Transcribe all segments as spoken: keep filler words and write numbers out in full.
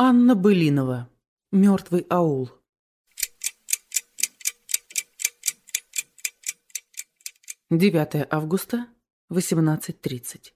Анна Былинова. Мертвый аул. девятое августа, восемнадцать тридцать.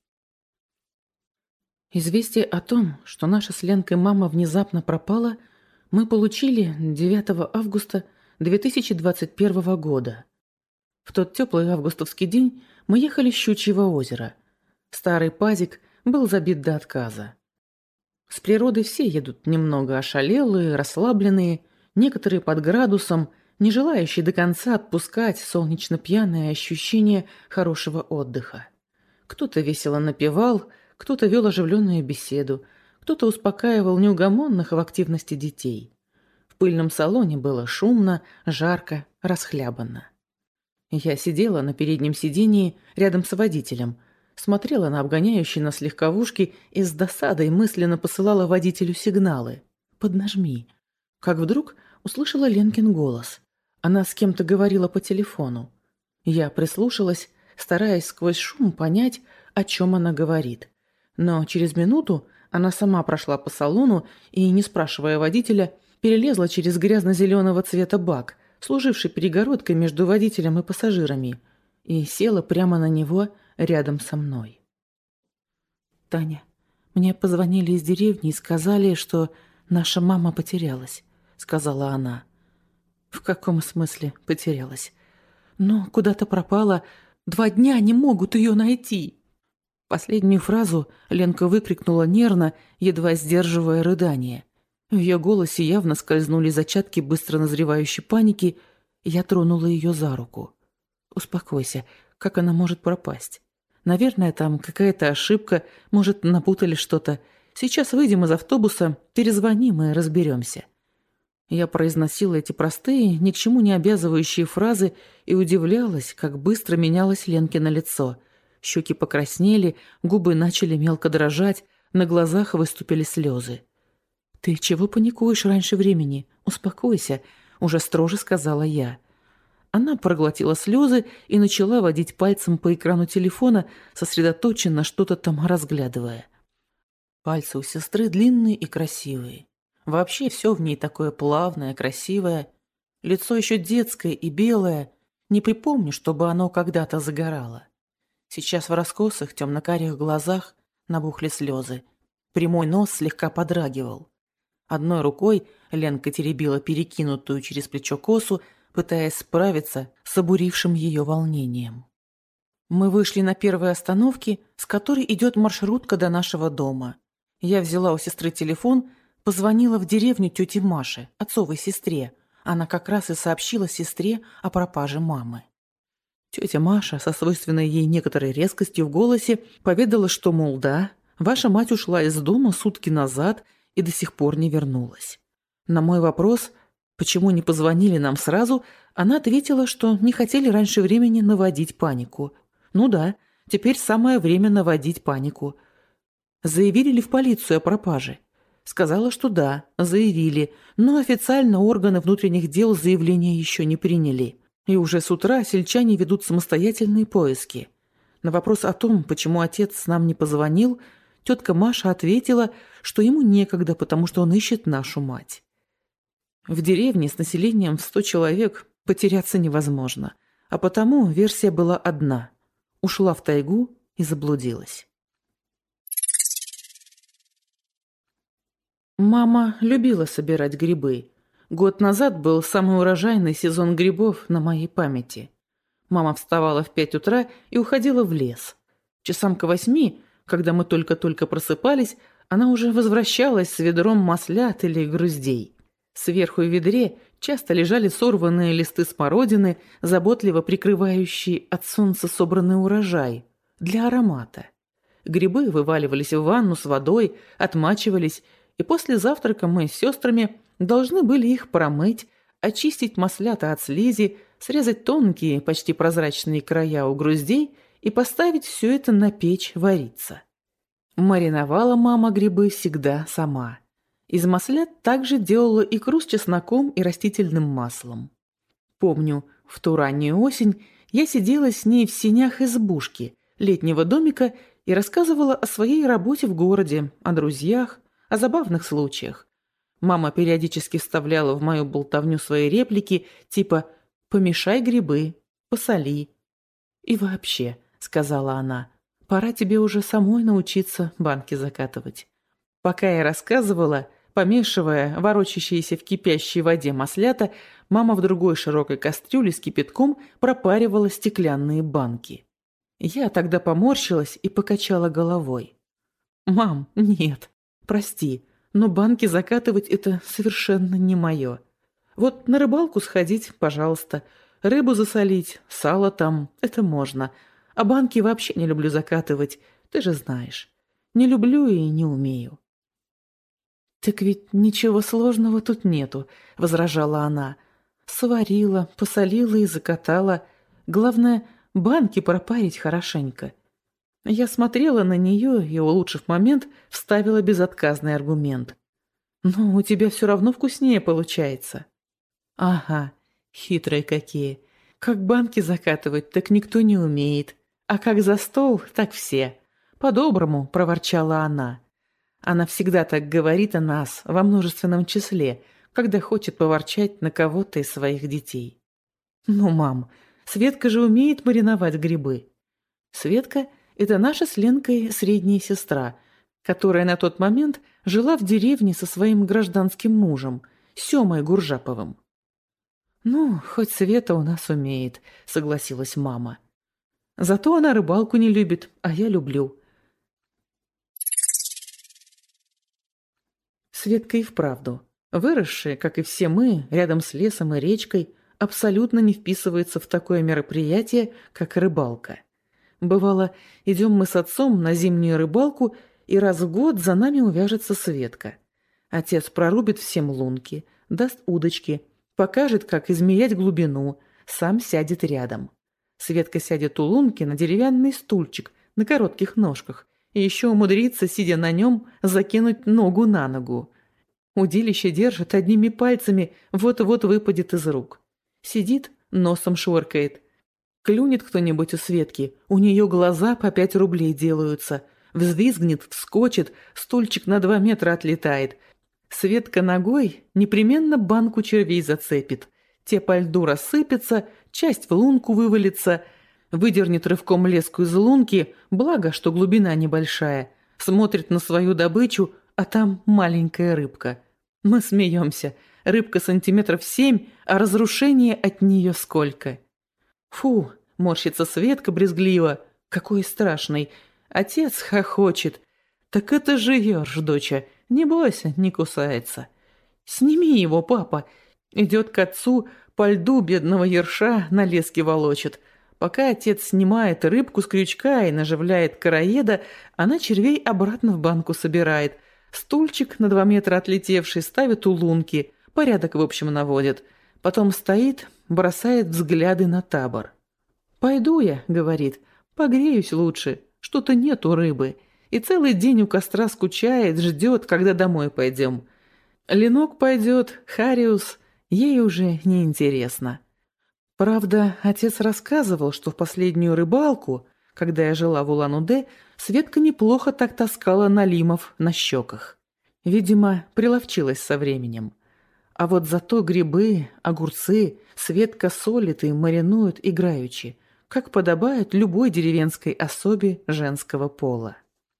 Известие о том, что наша с Ленкой мама внезапно пропала, мы получили девятого августа две тысячи двадцать первого года. В тот теплый августовский день мы ехали с Щучьего озера. Старый пазик был забит до отказа. С природой все едут немного ошалелые, расслабленные, некоторые под градусом, не желающие до конца отпускать солнечно-пьяное ощущение хорошего отдыха. Кто-то весело напевал, кто-то вел оживленную беседу, кто-то успокаивал неугомонных в активности детей. В пыльном салоне было шумно, жарко, расхлябанно. Я сидела на переднем сидении рядом с водителем, смотрела на обгоняющие нас легковушки и с досадой мысленно посылала водителю сигналы. «Поднажми». Как вдруг услышала Ленкин голос. Она с кем-то говорила по телефону. Я прислушалась, стараясь сквозь шум понять, о чем она говорит. Но через минуту она сама прошла по салону и, не спрашивая водителя, перелезла через грязно-зеленого цвета бак, служивший перегородкой между водителем и пассажирами, и села прямо на него рядом со мной. «Таня, мне позвонили из деревни и сказали, что наша мама потерялась», — сказала она. «В каком смысле потерялась?» «Ну, куда-то пропала. Два дня не могут ее найти». Последнюю фразу Ленка выкрикнула нервно, едва сдерживая рыдание. В ее голосе явно скользнули зачатки быстро назревающей паники, и я тронула ее за руку. «Успокойся, как она может пропасть? Наверное, там какая-то ошибка, может, напутали что-то. Сейчас выйдем из автобуса, перезвоним и разберемся». Я произносила эти простые, ни к чему не обязывающие фразы и удивлялась, как быстро менялось Ленкино лицо. Щеки покраснели, губы начали мелко дрожать, на глазах выступили слезы. «Ты чего паникуешь раньше времени? Успокойся», — уже строже сказала я. Она проглотила слезы и начала водить пальцем по экрану телефона, сосредоточенно что-то там разглядывая. Пальцы у сестры длинные и красивые. Вообще все в ней такое плавное, красивое. Лицо еще детское и белое. Не припомню, чтобы оно когда-то загорало. Сейчас в раскосых темно-карих глазах набухли слезы. Прямой нос слегка подрагивал. Одной рукой Ленка теребила перекинутую через плечо косу, пытаясь справиться с обурившим ее волнением. Мы вышли на первой остановке, с которой идет маршрутка до нашего дома. Я взяла у сестры телефон, позвонила в деревню тете Маше, отцовой сестре. Она как раз и сообщила сестре о пропаже мамы. Тетя Маша, со свойственной ей некоторой резкостью в голосе, поведала, что, мол, да, ваша мать ушла из дома сутки назад и до сих пор не вернулась. На мой вопрос, почему не позвонили нам сразу, она ответила, что не хотели раньше времени наводить панику. Ну да, теперь самое время наводить панику. Заявили ли в полицию о пропаже? Сказала, что да, заявили, но официально органы внутренних дел заявление еще не приняли. И уже с утра сельчане ведут самостоятельные поиски. На вопрос о том, почему отец нам не позвонил, тетка Маша ответила, что ему некогда, потому что он ищет нашу мать. В деревне с населением в сто человек потеряться невозможно, а потому версия была одна. Ушла в тайгу и заблудилась. Мама любила собирать грибы. Год назад был самый урожайный сезон грибов на моей памяти. Мама вставала в пять утра и уходила в лес. Часам к восьми, когда мы только-только просыпались, она уже возвращалась с ведром маслят или груздей. Сверху в ведре часто лежали сорванные листы смородины, заботливо прикрывающие от солнца собранный урожай, для аромата. Грибы вываливались в ванну с водой, отмачивались, и после завтрака мы с сестрами должны были их промыть, очистить маслята от слизи, срезать тонкие, почти прозрачные края у груздей и поставить все это на печь вариться. Мариновала мама грибы всегда сама. Из маслят также делала икру с чесноком и растительным маслом. Помню, в ту раннюю осень я сидела с ней в сенях избушки, летнего домика, и рассказывала о своей работе в городе, о друзьях, о забавных случаях. Мама периодически вставляла в мою болтовню свои реплики, типа «помешай грибы», «посоли». «И вообще», — сказала она, — «пора тебе уже самой научиться банки закатывать». Пока я рассказывала, помешивая ворочащиеся в кипящей воде маслята, мама в другой широкой кастрюле с кипятком пропаривала стеклянные банки. Я тогда поморщилась и покачала головой. «Мам, нет, прости, но банки закатывать – это совершенно не мое. Вот на рыбалку сходить, пожалуйста, рыбу засолить, сало там – это можно. А банки вообще не люблю закатывать, ты же знаешь. Не люблю и не умею». «Так ведь ничего сложного тут нету», — возражала она. «Сварила, посолила и закатала. Главное, банки пропарить хорошенько». Я смотрела на нее и, улучшив момент, вставила безотказный аргумент. «Но у тебя все равно вкуснее получается». «Ага, хитрые какие. Как банки закатывать, так никто не умеет. А как за стол, так все. По-доброму», — проворчала она. Она всегда так говорит о нас во множественном числе, когда хочет поворчать на кого-то из своих детей. «Ну, мам, Светка же умеет мариновать грибы». Светка – это наша с Ленкой средняя сестра, которая на тот момент жила в деревне со своим гражданским мужем, Семой Гуржаповым. «Ну, хоть Света у нас умеет», – согласилась мама. «Зато она рыбалку не любит, а я люблю». Светка и вправду, выросшая, как и все мы, рядом с лесом и речкой, абсолютно не вписывается в такое мероприятие, как рыбалка. Бывало, идем мы с отцом на зимнюю рыбалку, и раз в год за нами увяжется Светка. Отец прорубит всем лунки, даст удочки, покажет, как измерять глубину, сам сядет рядом. Светка сядет у лунки на деревянный стульчик на коротких ножках и еще умудрится, сидя на нем, закинуть ногу на ногу. Удилище держит одними пальцами, вот-вот выпадет из рук. Сидит, носом шоркает. Клюнет кто-нибудь у Светки, у нее глаза по пять рублей делаются. Взвизгнет, вскочит, стульчик на два метра отлетает. Светка ногой непременно банку червей зацепит. Те по льду рассыпятся, часть в лунку вывалится. Выдернет рывком леску из лунки, благо, что глубина небольшая. Смотрит на свою добычу, а там маленькая рыбка. Мы смеемся. Рыбка сантиметров семь, а разрушение от нее сколько. «Фу!» – морщится Светка брезгливо. «Какой страшный!» Отец хохочет. «Так это же ерш, доча. Не бойся, не кусается». «Сними его, папа!» Идет к отцу, по льду бедного ерша на леске волочит. Пока отец снимает рыбку с крючка и наживляет короеда, она червей обратно в банку собирает. Стульчик на два метра отлетевший ставит у лунки, порядок в общем наводит. Потом стоит, бросает взгляды на табор. «Пойду я», — говорит, — «погреюсь лучше, что-то нету рыбы». И целый день у костра скучает, ждет, когда домой пойдем. Ленок пойдет, Хариус, ей уже неинтересно. Правда, отец рассказывал, что в последнюю рыбалку, когда я жила в Улан-Удэ, Светка неплохо так таскала налимов на щеках. Видимо, приловчилась со временем. А вот зато грибы, огурцы Светка солит и маринует играючи, как подобает любой деревенской особе женского пола.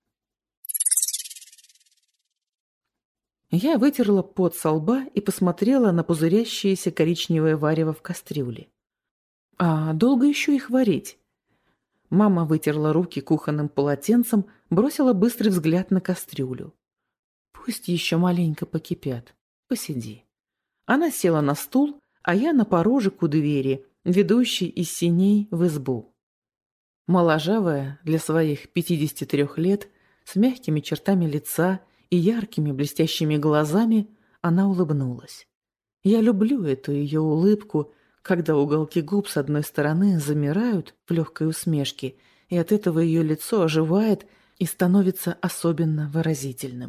Я вытерла пот со лба и посмотрела на пузырящееся коричневое варево в кастрюле. А долго еще их варить? Мама вытерла руки кухонным полотенцем, бросила быстрый взгляд на кастрюлю. Пусть еще маленько покипят. Посиди. Она села на стул, а я на порожек у двери, ведущей из сеней в избу. Моложавая для своих пятидесяти трёх лет, с мягкими чертами лица и яркими блестящими глазами, она улыбнулась. Я люблю эту ее улыбку, когда уголки губ с одной стороны замирают в легкой усмешке, и от этого ее лицо оживает и становится особенно выразительным.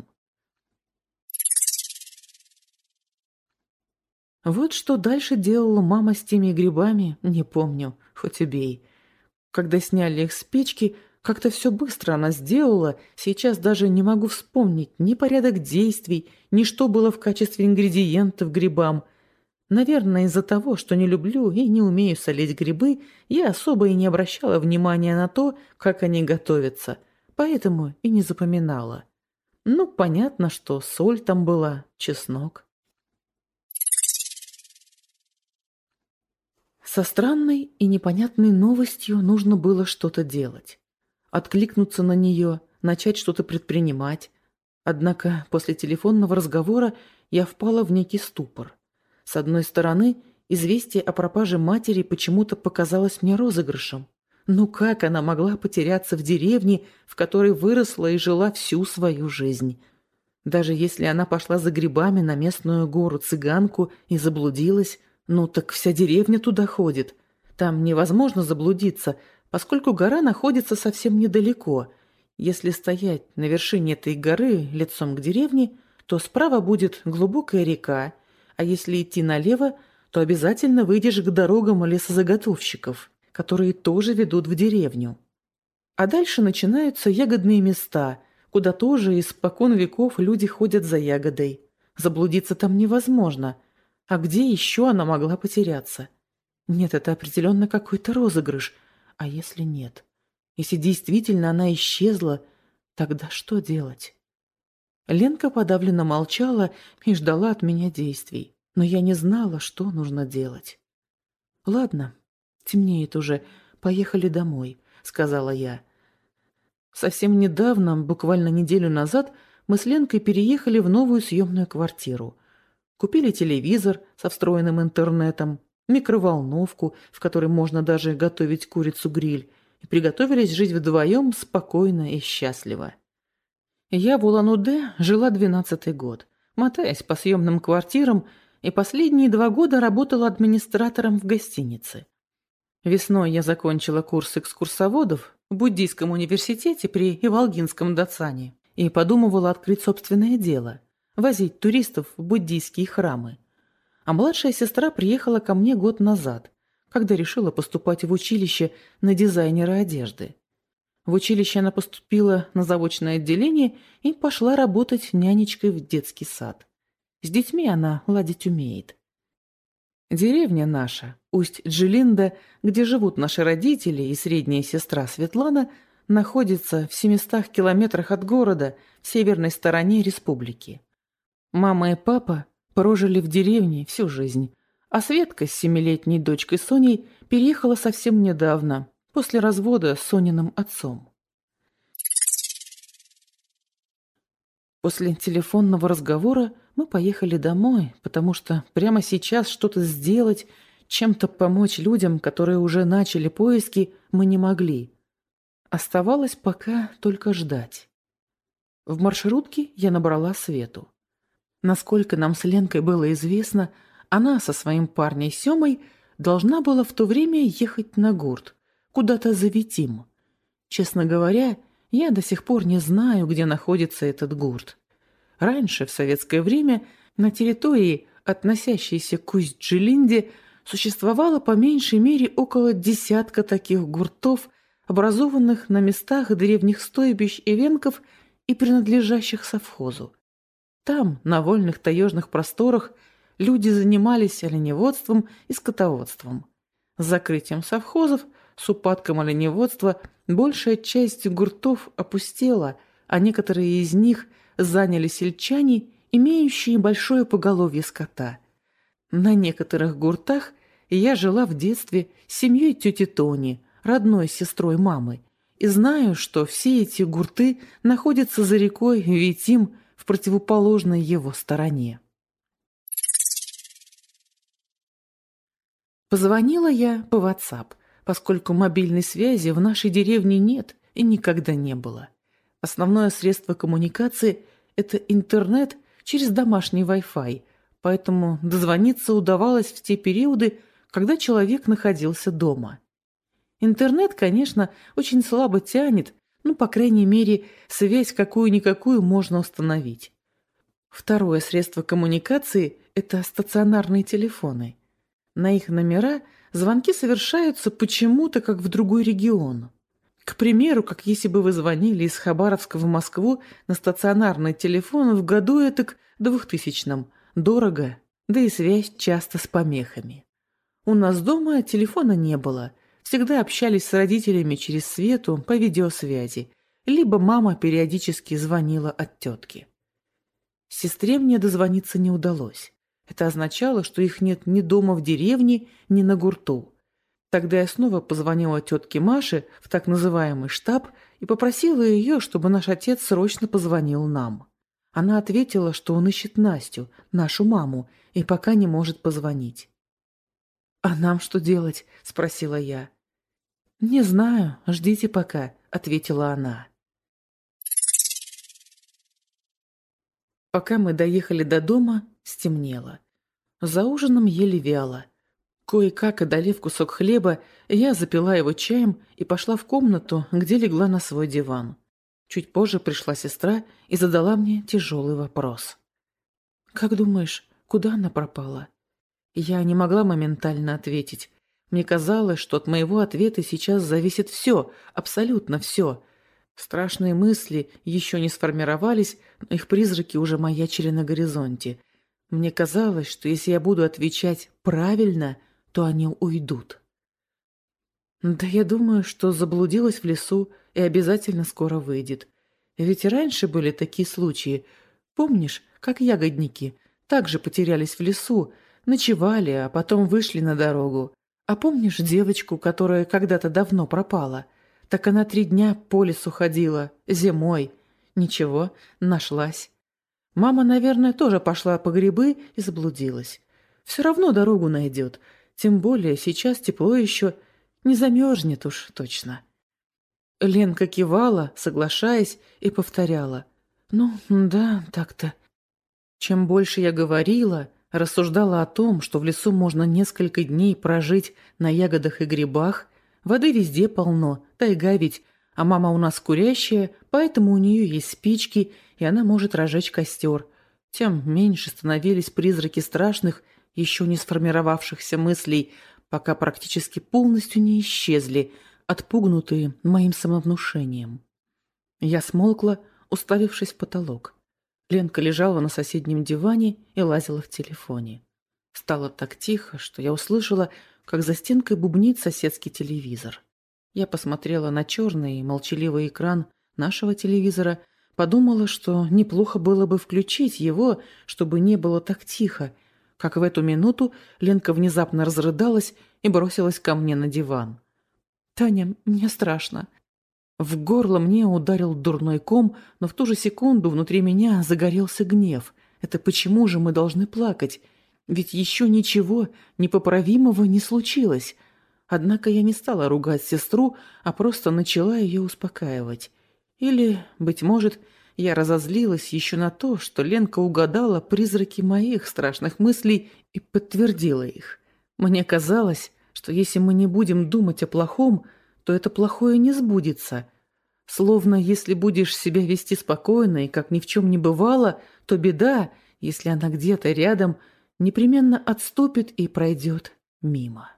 Вот что дальше делала мама с теми грибами, не помню, хоть убей. Когда сняли их с печки, Как-то все быстро она сделала, сейчас даже не могу вспомнить ни порядок действий, ни что было в качестве ингредиентов грибам. Наверное, из-за того, что не люблю и не умею солить грибы, я особо и не обращала внимания на то, как они готовятся, поэтому и не запоминала. Ну, понятно, что соль там была, чеснок. Со странной и непонятной новостью нужно было что-то делать. Откликнуться на нее, начать что-то предпринимать. Однако после телефонного разговора я впала в некий ступор. С одной стороны, известие о пропаже матери почему-то показалось мне розыгрышем. Ну как она могла потеряться в деревне, в которой выросла и жила всю свою жизнь? Даже если она пошла за грибами на местную гору-цыганку и заблудилась, ну так вся деревня туда ходит. Там невозможно заблудиться, поскольку гора находится совсем недалеко. Если стоять на вершине этой горы лицом к деревне, то справа будет глубокая река, а если идти налево, то обязательно выйдешь к дорогам лесозаготовщиков, которые тоже ведут в деревню. А дальше начинаются ягодные места, куда тоже испокон веков люди ходят за ягодой. Заблудиться там невозможно. А где еще она могла потеряться? Нет, это определенно какой-то розыгрыш. А если нет? Если действительно она исчезла, тогда что делать? Ленка подавленно молчала и ждала от меня действий. Но я не знала, что нужно делать. «Ладно, темнеет уже. Поехали домой», — сказала я. Совсем недавно, буквально неделю назад, мы с Ленкой переехали в новую съемную квартиру. Купили телевизор со встроенным интернетом, микроволновку, в которой можно даже готовить курицу-гриль, и приготовились жить вдвоем спокойно и счастливо. Я в Улан-Удэ жила двенадцатый год, мотаясь по съемным квартирам, и последние два года работала администратором в гостинице. Весной я закончила курс экскурсоводов в буддийском университете при Иволгинском Дацане и подумывала открыть собственное дело – возить туристов в буддийские храмы. А младшая сестра приехала ко мне год назад, когда решила поступать в училище на дизайнера одежды. В училище она поступила на заочное отделение и пошла работать нянечкой в детский сад. С детьми она ладить умеет. Деревня наша, Усть-Джилинда, где живут наши родители и средняя сестра Светлана, находится в семистах километрах от города в северной стороне республики. Мама и папа прожили в деревне всю жизнь, а Светка с семилетней дочкой Соней переехала совсем недавно, после развода с Сониным отцом. После телефонного разговора мы поехали домой, потому что прямо сейчас что-то сделать, чем-то помочь людям, которые уже начали поиски, мы не могли. Оставалось пока только ждать. В маршрутке я набрала Свету. Насколько нам с Ленкой было известно, она со своим парнем Семой должна была в то время ехать на гурт, куда-то за Витим. Честно говоря, я до сих пор не знаю, где находится этот гурт. Раньше, в советское время, на территории, относящейся к Усть-Джилинде, существовало по меньшей мере около десятка таких гуртов, образованных на местах древних стойбищ и венков и принадлежащих совхозу. Там, на вольных таежных просторах, люди занимались оленеводством и скотоводством. С закрытием совхозов, с упадком оленеводства, большая часть гуртов опустела, а некоторые из них заняли сельчане, имеющие большое поголовье скота. На некоторых гуртах я жила в детстве с семьей тети Тони, родной сестрой мамы, и знаю, что все эти гурты находятся за рекой Витим в противоположной его стороне. Позвонила я по WhatsApp, поскольку мобильной связи в нашей деревне нет и никогда не было. Основное средство коммуникации – это интернет через домашний Wi-Fi, поэтому дозвониться удавалось в те периоды, когда человек находился дома. Интернет, конечно, очень слабо тянет, но, по крайней мере, связь какую-никакую можно установить. Второе средство коммуникации – это стационарные телефоны. На их номера звонки совершаются почему-то как в другой регион. К примеру, как если бы вы звонили из Хабаровска в Москву на стационарный телефон в году этак двухтысячном. Дорого, да и связь часто с помехами. У нас дома телефона не было. Всегда общались с родителями через Свету по видеосвязи. Либо мама периодически звонила от тетки. Сестре мне дозвониться не удалось. Это означало, что их нет ни дома в деревне, ни на гурту. Тогда я снова позвонила тетке Маше в так называемый штаб и попросила ее, чтобы наш отец срочно позвонил нам. Она ответила, что он ищет Настю, нашу маму, и пока не может позвонить. «А нам что делать?» – спросила я. «Не знаю, ждите пока», – ответила она. Пока мы доехали до дома, стемнело. За ужином ели вяло. Кое-как одолев кусок хлеба, я запила его чаем и пошла в комнату, где легла на свой диван. Чуть позже пришла сестра и задала мне тяжелый вопрос. «Как думаешь, куда она пропала?» Я не могла моментально ответить. Мне казалось, что от моего ответа сейчас зависит все, абсолютно все. Страшные мысли еще не сформировались, но их призраки уже маячили на горизонте. Мне казалось, что если я буду отвечать правильно, то они уйдут. Да я думаю, что заблудилась в лесу и обязательно скоро выйдет. Ведь и раньше были такие случаи. Помнишь, как ягодники также потерялись в лесу, ночевали, а потом вышли на дорогу. А помнишь девочку, которая когда-то давно пропала? Так она три дня по лесу ходила, зимой. Ничего, нашлась. Мама, наверное, тоже пошла по грибы и заблудилась. Все равно дорогу найдет. Тем более сейчас тепло еще, не замерзнет уж точно. Ленка кивала, соглашаясь, и повторяла. «Ну, да, так-то». Чем больше я говорила, рассуждала о том, что в лесу можно несколько дней прожить на ягодах и грибах, воды везде полно, тайга ведь, а мама у нас курящая, поэтому у нее есть спички, и она может разжечь костер. Тем меньше становились призраки страшных, еще не сформировавшихся мыслей, пока практически полностью не исчезли, отпугнутые моим самовнушением. Я смолкла, уставившись в потолок. Ленка лежала на соседнем диване и лазила в телефоне. Стало так тихо, что я услышала, как за стенкой бубнит соседский телевизор. Я посмотрела на черный молчаливый экран нашего телевизора, подумала, что неплохо было бы включить его, чтобы не было так тихо, как в эту минуту Ленка внезапно разрыдалась и бросилась ко мне на диван. «Таня, мне страшно». В горло мне ударил дурной ком, но в ту же секунду внутри меня загорелся гнев. Это почему же мы должны плакать? Ведь еще ничего непоправимого не случилось. Однако я не стала ругать сестру, а просто начала ее успокаивать. Или, быть может, я разозлилась еще на то, что Ленка угадала призраки моих страшных мыслей и подтвердила их. Мне казалось, что если мы не будем думать о плохом, то это плохое не сбудется. Словно если будешь себя вести спокойно и как ни в чем не бывало, то беда, если она где-то рядом, непременно отступит и пройдет мимо.